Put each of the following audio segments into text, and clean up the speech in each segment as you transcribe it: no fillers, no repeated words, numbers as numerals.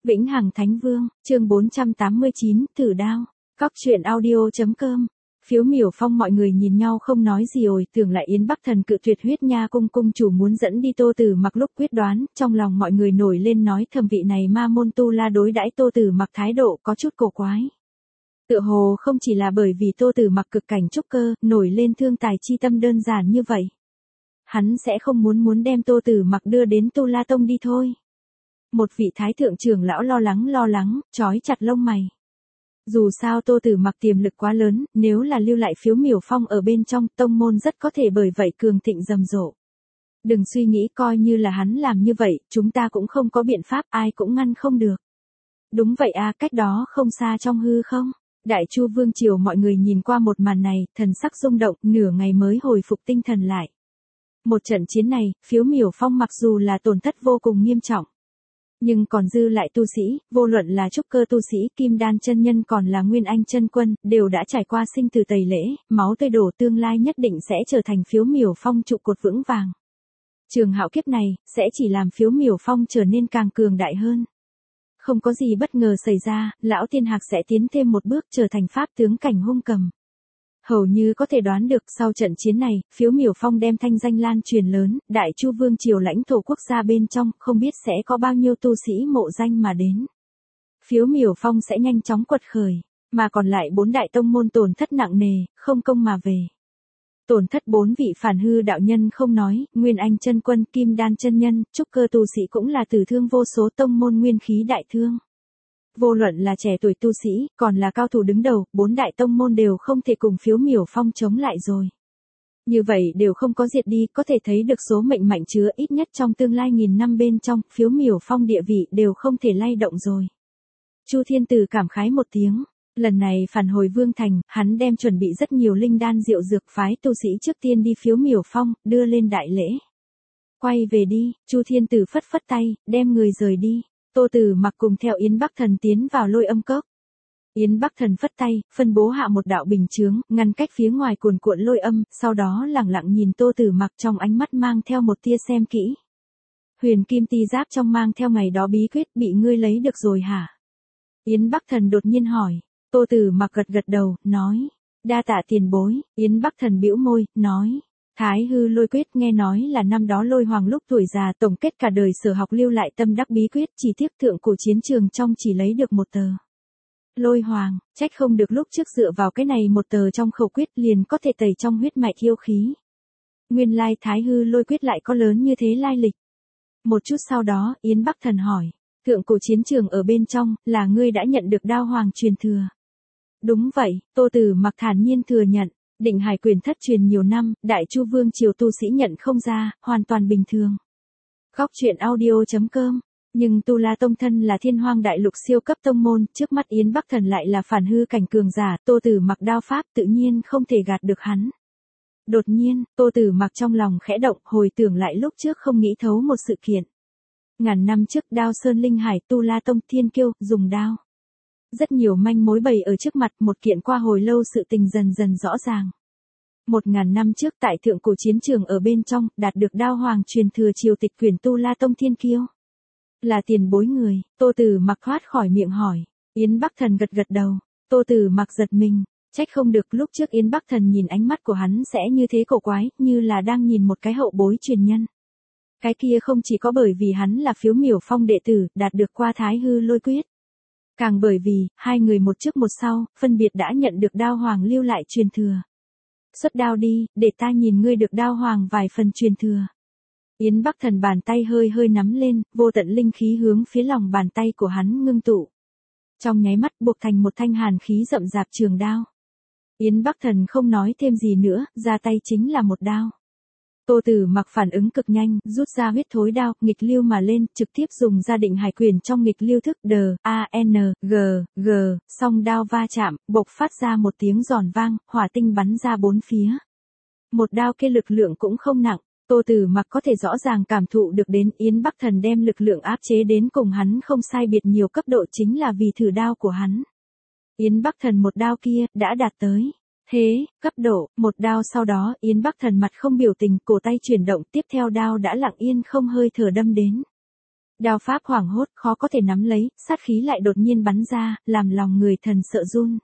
Vĩnh Hằng Thánh Vương, chương 489, Thử Đao. Cóc truyện audio.com. Phiếu Miểu Phong mọi người nhìn nhau không nói gì ồi, tưởng lại Yến Bắc Thần cự tuyệt Huyết Nha cung cung chủ muốn dẫn đi Tô Tử Mặc lúc quyết đoán, trong lòng mọi người nổi lên nói thầm vị này ma môn tu la đối đãi Tô Tử Mặc thái độ có chút cổ quái. Tựa hồ không chỉ là bởi vì Tô Tử Mặc cực cảnh trúc cơ, nổi lên thương tài chi tâm đơn giản như vậy. Hắn sẽ không muốn đem Tô Tử Mặc đưa đến Tu La Tông đi thôi. Một vị thái thượng trưởng lão lo lắng, trói chặt lông mày. Dù sao Tô Tử Mặc tiềm lực quá lớn, nếu là lưu lại Phiếu Miểu Phong ở bên trong, tông môn rất có thể bởi vậy cường thịnh rầm rộ. Đừng suy nghĩ coi như là hắn làm như vậy, chúng ta cũng không có biện pháp, ai cũng ngăn không được. Đúng vậy à, cách đó không xa trong hư không? Đại Chu Vương triều mọi người nhìn qua một màn này, thần sắc rung động, nửa ngày mới hồi phục tinh thần lại. Một trận chiến này, Phiếu Miểu Phong mặc dù là tổn thất vô cùng nghiêm trọng. Nhưng còn dư lại tu sĩ, vô luận là trúc cơ tu sĩ, kim đan chân nhân còn là nguyên anh chân quân, đều đã trải qua sinh tử tẩy lễ, máu tươi đổ tương lai nhất định sẽ trở thành Phiếu Miểu Phong trụ cột vững vàng. Trường hạo kiếp này, sẽ chỉ làm Phiếu Miểu Phong trở nên càng cường đại hơn. Không có gì bất ngờ xảy ra, lão tiên hạc sẽ tiến thêm một bước trở thành pháp tướng cảnh hung cầm. Hầu như có thể đoán được sau trận chiến này, Phiếu Miểu Phong đem thanh danh lan truyền lớn, Đại Chu Vương triều lãnh thổ quốc gia bên trong, không biết sẽ có bao nhiêu tu sĩ mộ danh mà đến. Phiếu Miểu Phong sẽ nhanh chóng quật khởi, mà còn lại 4 đại tông môn tổn thất nặng nề, không công mà về. Tổn thất 4 vị phản hư đạo nhân không nói, nguyên anh chân quân, kim đan chân nhân, trúc cơ tu sĩ cũng là tử thương vô số, tông môn nguyên khí đại thương. Vô luận là trẻ tuổi tu sĩ, còn là cao thủ đứng đầu, 4 đại tông môn đều không thể cùng Phiếu Miểu Phong chống lại rồi. Như vậy đều không có diệt đi, có thể thấy được số mệnh mạnh chứa ít nhất trong tương lai nghìn năm bên trong, Phiếu Miểu Phong địa vị đều không thể lay động rồi. Chu Thiên Tử cảm khái một tiếng, lần này phản hồi Vương Thành, hắn đem chuẩn bị rất nhiều linh đan diệu dược phái tu sĩ trước tiên đi Phiếu Miểu Phong, đưa lên đại lễ. Quay về đi, Chu Thiên Tử phất phất tay, đem người rời đi. Tô Tử Mặc cùng theo Yến Bắc Thần tiến vào Lôi Âm Cốc. Yến Bắc Thần phất tay, phân bố hạ một đạo bình chướng, ngăn cách phía ngoài cuồn cuộn lôi âm, sau đó lẳng lặng nhìn Tô Tử Mặc trong ánh mắt mang theo một tia xem kỹ. Huyền Kim Ti Giáp trong mang theo ngày đó bí quyết bị ngươi lấy được rồi hả? Yến Bắc Thần đột nhiên hỏi. Tô Tử Mặc gật đầu, nói. Đa tạ tiền bối. Yến Bắc Thần bĩu môi, nói. Thái hư lôi quyết nghe nói là năm đó Lôi Hoàng lúc tuổi già tổng kết cả đời sở học lưu lại tâm đắc bí quyết, chỉ tiếc thượng cổ chiến trường trong chỉ lấy được một tờ. Lôi Hoàng, trách không được lúc trước dựa vào cái này một tờ trong khẩu quyết liền có thể tẩy trong huyết mạch yêu khí. Nguyên lai Thái hư lôi quyết lại có lớn như thế lai lịch. Một chút sau đó, Yến Bắc Thần hỏi, thượng cổ chiến trường ở bên trong, là ngươi đã nhận được Đao Hoàng truyền thừa. Đúng vậy, Tô Tử Mặc thản nhiên thừa nhận. Định Hải quyền thất truyền nhiều năm, Đại Chu Vương triều tu sĩ nhận không ra, hoàn toàn bình thường. Cóc truyện audio.com. Nhưng Tu La Tông thân là Thiên Hoang Đại Lục siêu cấp tông môn, trước mắt Yến Bắc Thần lại là phản hư cảnh cường giả, Tô Tử Mặc đao pháp tự nhiên không thể gạt được hắn. Đột nhiên, Tô Tử Mặc trong lòng khẽ động, hồi tưởng lại lúc trước không nghĩ thấu một sự kiện. Ngàn năm trước Đao Sơn Linh Hải, Tu La Tông thiên kiêu, dùng đao. Rất nhiều manh mối bày ở trước mặt, một kiện qua hồi lâu sự tình dần dần rõ ràng. 1000 năm trước tại thượng cổ chiến trường ở bên trong, đạt được Đao Hoàng truyền thừa triều tịch quyển Tu La Tông thiên kiêu. Là tiền bối người, Tô Tử Mặc thoát khỏi miệng hỏi. Yến Bắc Thần gật đầu. Tô Tử Mặc giật mình, trách không được lúc trước Yến Bắc Thần nhìn ánh mắt của hắn sẽ như thế cổ quái, như là đang nhìn một cái hậu bối truyền nhân. Cái kia không chỉ có bởi vì hắn là Phiếu Miểu Phong đệ tử, đạt được qua Thái hư lôi quyết. Càng bởi vì, hai người một trước một sau, phân biệt đã nhận được Đao Hoàng lưu lại truyền thừa. Xuất đao đi, để ta nhìn ngươi được Đao Hoàng vài phần truyền thừa. Yến Bắc Thần bàn tay hơi nắm lên, vô tận linh khí hướng phía lòng bàn tay của hắn ngưng tụ. Trong nháy mắt buộc thành một thanh hàn khí rậm rạp trường đao. Yến Bắc Thần không nói thêm gì nữa, ra tay chính là một đao. Tô Tử Mặc phản ứng cực nhanh, rút ra huyết thối đao, nghịch lưu mà lên, trực tiếp dùng ra Định Hải quyền trong nghịch lưu thức D-A-N-G-G, song đao va chạm, bộc phát ra một tiếng giòn vang, hỏa tinh bắn ra bốn phía. Một đao kia lực lượng cũng không nặng, Tô Tử Mặc có thể rõ ràng cảm thụ được đến Yến Bắc Thần đem lực lượng áp chế đến cùng hắn không sai biệt nhiều cấp độ chính là vì thử đao của hắn. Yến Bắc Thần một đao kia, đã đạt tới. Thế, cấp độ, một đao sau đó, Yến Bắc Thần mặt không biểu tình, cổ tay chuyển động, tiếp theo đao đã lặng yên không hơi thở đâm đến. Đao pháp hoảng hốt, khó có thể nắm lấy, sát khí lại đột nhiên bắn ra, làm lòng người thần sợ run.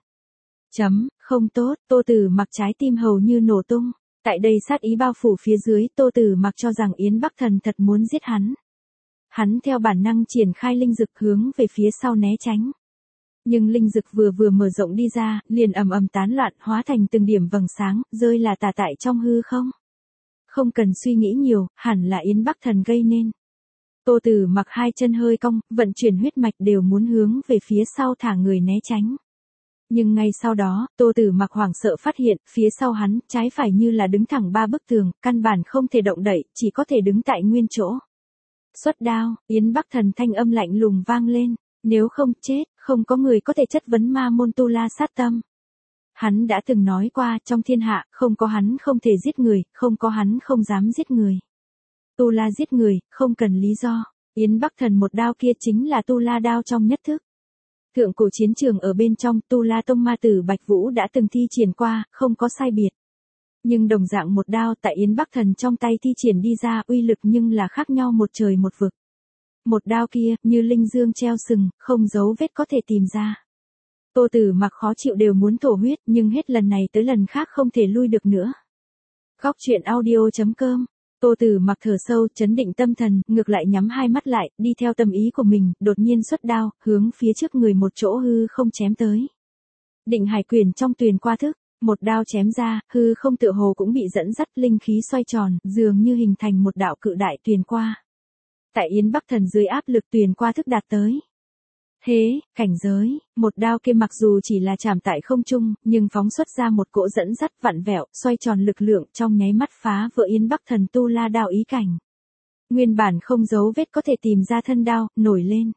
Không tốt, Tô Tử Mặc trái tim hầu như nổ tung. Tại đây sát ý bao phủ phía dưới, Tô Tử Mặc cho rằng Yến Bắc Thần thật muốn giết hắn. Hắn theo bản năng triển khai linh dực hướng về phía sau né tránh. Nhưng linh dực vừa mở rộng đi ra, liền ầm ầm tán loạn, hóa thành từng điểm vầng sáng, rơi là tả tại trong hư không. Không cần suy nghĩ nhiều, hẳn là Yến Bắc Thần gây nên. Tô Tử Mặc hai chân hơi cong, vận chuyển huyết mạch đều muốn hướng về phía sau thả người né tránh. Nhưng ngay sau đó, Tô Tử Mặc hoảng sợ phát hiện, phía sau hắn, trái phải như là đứng thẳng ba bức tường, căn bản không thể động đậy, chỉ có thể đứng tại nguyên chỗ. Xuất đao, Yến Bắc Thần thanh âm lạnh lùng vang lên, nếu không chết, không có người có thể chất vấn ma môn Tu La sát tâm. Hắn đã từng nói qua, trong thiên hạ, không có hắn không thể giết người, không có hắn không dám giết người. Tu La giết người, không cần lý do. Yến Bắc Thần một đao kia chính là Tu La đao trong nhất thức. Thượng cổ chiến trường ở bên trong, Tu La Tông ma tử Bạch Vũ đã từng thi triển qua, không có sai biệt. Nhưng đồng dạng một đao tại Yến Bắc Thần trong tay thi triển đi ra uy lực nhưng là khác nhau một trời một vực. Một đao kia, như linh dương treo sừng, không dấu vết có thể tìm ra. Tô Tử Mặc khó chịu đều muốn thổ huyết, nhưng hết lần này tới lần khác không thể lui được nữa. Góc truyện audio.com. Tô Tử Mặc thở sâu, trấn định tâm thần, ngược lại nhắm hai mắt lại, đi theo tâm ý của mình, đột nhiên xuất đao, hướng phía trước người một chỗ hư không chém tới. Định Hải Quyền trong tuyền qua thức, một đao chém ra, hư không tựa hồ cũng bị dẫn dắt, linh khí xoay tròn, dường như hình thành một đạo cự đại tuyền qua. Tại Yến Bắc Thần dưới áp lực tuyền qua thức đạt tới. Thế, cảnh giới, một đao kia mặc dù chỉ là chạm tại không trung, nhưng phóng xuất ra một cỗ dẫn dắt vặn vẹo, xoay tròn lực lượng trong nháy mắt phá vỡ Yến Bắc Thần Tu La đao ý cảnh. Nguyên bản không dấu vết có thể tìm ra thân đao, nổi lên.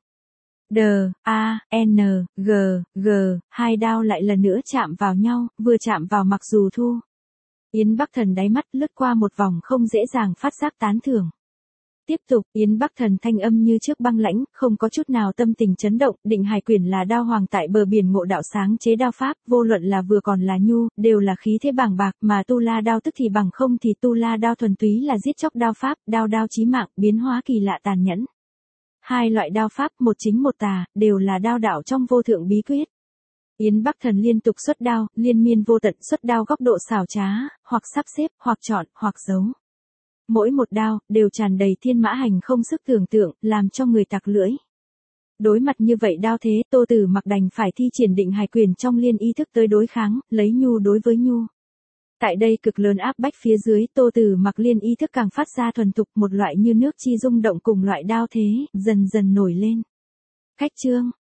G, hai đao lại lần nữa chạm vào nhau, vừa chạm vào mặc dù thu. Yến Bắc Thần đáy mắt lướt qua một vòng không dễ dàng phát giác tán thưởng. Tiếp tục, Yến Bắc Thần thanh âm như trước băng lãnh, không có chút nào tâm tình chấn động, Định Hải Quyền là đao hoàng tại bờ biển ngộ đạo sáng chế đao pháp, vô luận là vừa còn là nhu, đều là khí thế bàng bạc, mà Tu La đao tức thì bằng không thì Tu La đao thuần túy là giết chóc đao pháp, đao chí mạng, biến hóa kỳ lạ tàn nhẫn. Hai loại đao pháp, một chính một tà, đều là đao đạo trong vô thượng bí quyết. Yến Bắc Thần liên tục xuất đao, liên miên vô tận xuất đao góc độ xảo trá, hoặc sắp xếp, hoặc chọn, hoặc giấu. Mỗi một đao, đều tràn đầy thiên mã hành không sức tưởng tượng, làm cho người tặc lưỡi. Đối mặt như vậy đao thế, Tô Tử Mặc đành phải thi triển Định Hải Quyền trong liên ý thức tới đối kháng, lấy nhu đối với nhu. Tại đây cực lớn áp bách phía dưới, Tô Tử Mặc liên ý thức càng phát ra thuần thục, một loại như nước chi rung động cùng loại đao thế, dần dần nổi lên. Cách chương,